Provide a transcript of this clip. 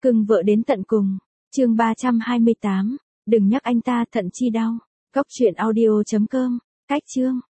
Cưng vợ đến tận cùng. Chương 328. Đừng nhắc anh ta thận chi đau. Góc truyện audio.com. Cách chương.